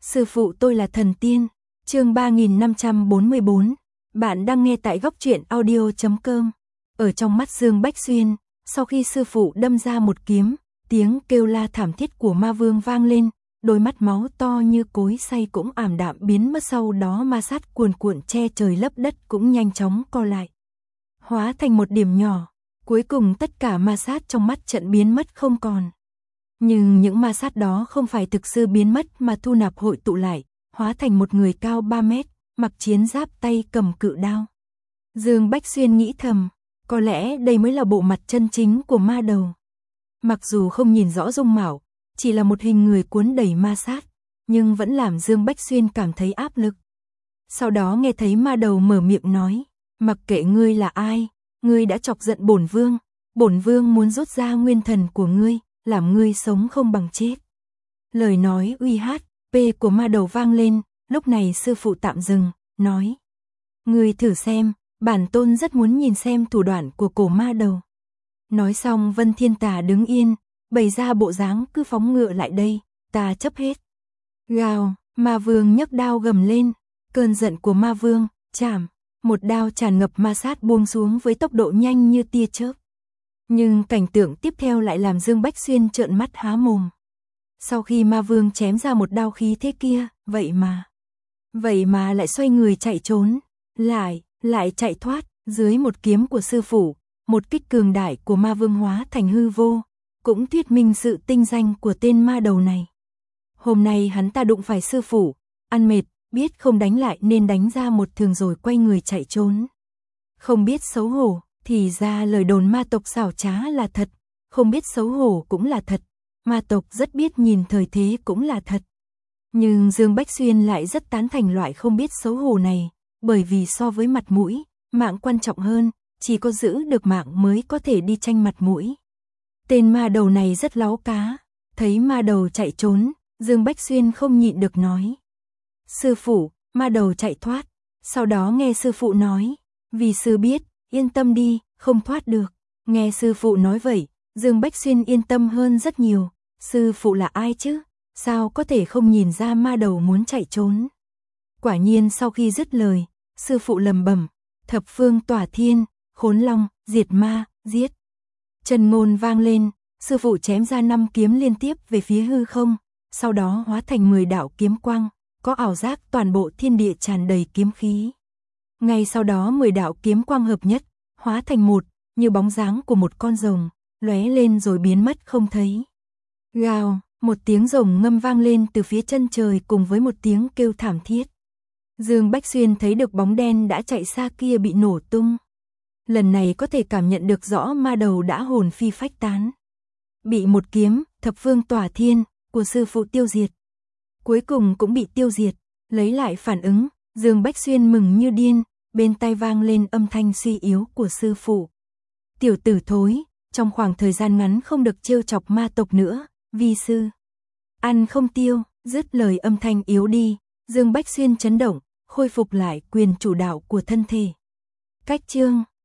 Sư phụ tôi là thần tiên. Chương 3544. Bạn đang nghe tại góc truyện audio.com. Ở trong mắt Dương Bách Xuyên, sau khi sư phụ đâm ra một kiếm, tiếng kêu la thảm thiết của ma vương vang lên, đôi mắt máu to như cối xay cũng ảm đạm biến mất, sau đó ma sát cuồn cuộn che trời lấp đất cũng nhanh chóng co lại, hóa thành một điểm nhỏ. Cuối cùng tất cả ma sát trong mắt trận biến mất không còn. Nhưng những ma sát đó không phải thực sự biến mất mà thu nạp hội tụ lại, hóa thành một người cao 3 mét, mặc chiến giáp, tay cầm cự đao. Dương Bách Xuyên nghĩ thầm, có lẽ đây mới là bộ mặt chân chính của ma đầu. Mặc dù không nhìn rõ dung mạo, chỉ là một hình người cuốn đầy ma sát, nhưng vẫn làm Dương Bách Xuyên cảm thấy áp lực. Sau đó nghe thấy ma đầu mở miệng nói, mặc kệ ngươi là ai, ngươi đã chọc giận bổn vương muốn rút ra nguyên thần của ngươi, làm ngươi sống không bằng chết. Lời nói uy hát, p của ma đầu vang lên, lúc này sư phụ tạm dừng, nói. Ngươi thử xem, bản tôn rất muốn nhìn xem thủ đoạn của cổ ma đầu. Nói xong Vân Thiên Tà đứng yên, bày ra bộ dáng cứ phóng ngựa lại đây, ta chấp hết. Gào, ma vương nhấc đao gầm lên, cơn giận của ma vương, chảm, một đao tràn ngập ma sát buông xuống với tốc độ nhanh như tia chớp. Nhưng cảnh tượng tiếp theo lại làm Dương Bách Xuyên trợn mắt há mồm. Sau khi ma vương chém ra một đao khí thế kia, vậy mà lại xoay người chạy trốn, lại chạy thoát, dưới một kiếm của sư phụ, một kích cường đại của ma vương hóa thành hư vô, cũng thuyết minh sự tinh danh của tên ma đầu này. Hôm nay hắn ta đụng phải sư phụ, ăn mệt, biết không đánh lại nên đánh ra một thường rồi quay người chạy trốn. Không biết xấu hổ, thì ra lời đồn ma tộc xảo trá là thật, không biết xấu hổ cũng là thật, ma tộc rất biết nhìn thời thế cũng là thật. Nhưng Dương Bách Xuyên lại rất tán thành loại không biết xấu hổ này, bởi vì so với mặt mũi, mạng quan trọng hơn, chỉ có giữ được mạng mới có thể đi tranh mặt mũi. Tên ma đầu này rất láo cá, thấy ma đầu chạy trốn, Dương Bách Xuyên không nhịn được nói. Sư phụ, ma đầu chạy thoát, sau đó nghe sư phụ nói, vì sư biết, yên tâm đi, không thoát được. Nghe sư phụ nói vậy, Dương Bách Xuyên yên tâm hơn rất nhiều, sư phụ là ai chứ, sao có thể không nhìn ra ma đầu muốn chạy trốn. Quả nhiên sau khi dứt lời, sư phụ lầm bẩm, thập phương tỏa thiên, khốn long, diệt ma, giết. Chân ngôn vang lên, sư phụ chém ra 5 kiếm liên tiếp về phía hư không, sau đó hóa thành 10 đạo kiếm quang, có ảo giác toàn bộ thiên địa tràn đầy kiếm khí. Ngay sau đó 10 đạo kiếm quang hợp nhất, hóa thành một, như bóng dáng của một con rồng, lóe lên rồi biến mất không thấy. Gào, một tiếng rồng ngâm vang lên từ phía chân trời cùng với một tiếng kêu thảm thiết. Dương Bách Xuyên thấy được bóng đen đã chạy xa kia bị nổ tung. Lần này có thể cảm nhận được rõ ma đầu đã hồn phi phách tán. Bị một kiếm, thập phương tỏa thiên, của sư phụ tiêu diệt. Cuối cùng cũng bị tiêu diệt, lấy lại phản ứng, Dương Bách Xuyên mừng như điên, bên tai vang lên âm thanh suy yếu của sư phụ. Tiểu tử thối, trong khoảng thời gian ngắn không được trêu chọc ma tộc nữa, vi sư. Ăn không tiêu, dứt lời âm thanh yếu đi, Dương Bách Xuyên chấn động, khôi phục lại quyền chủ đạo của thân thể. Cách chương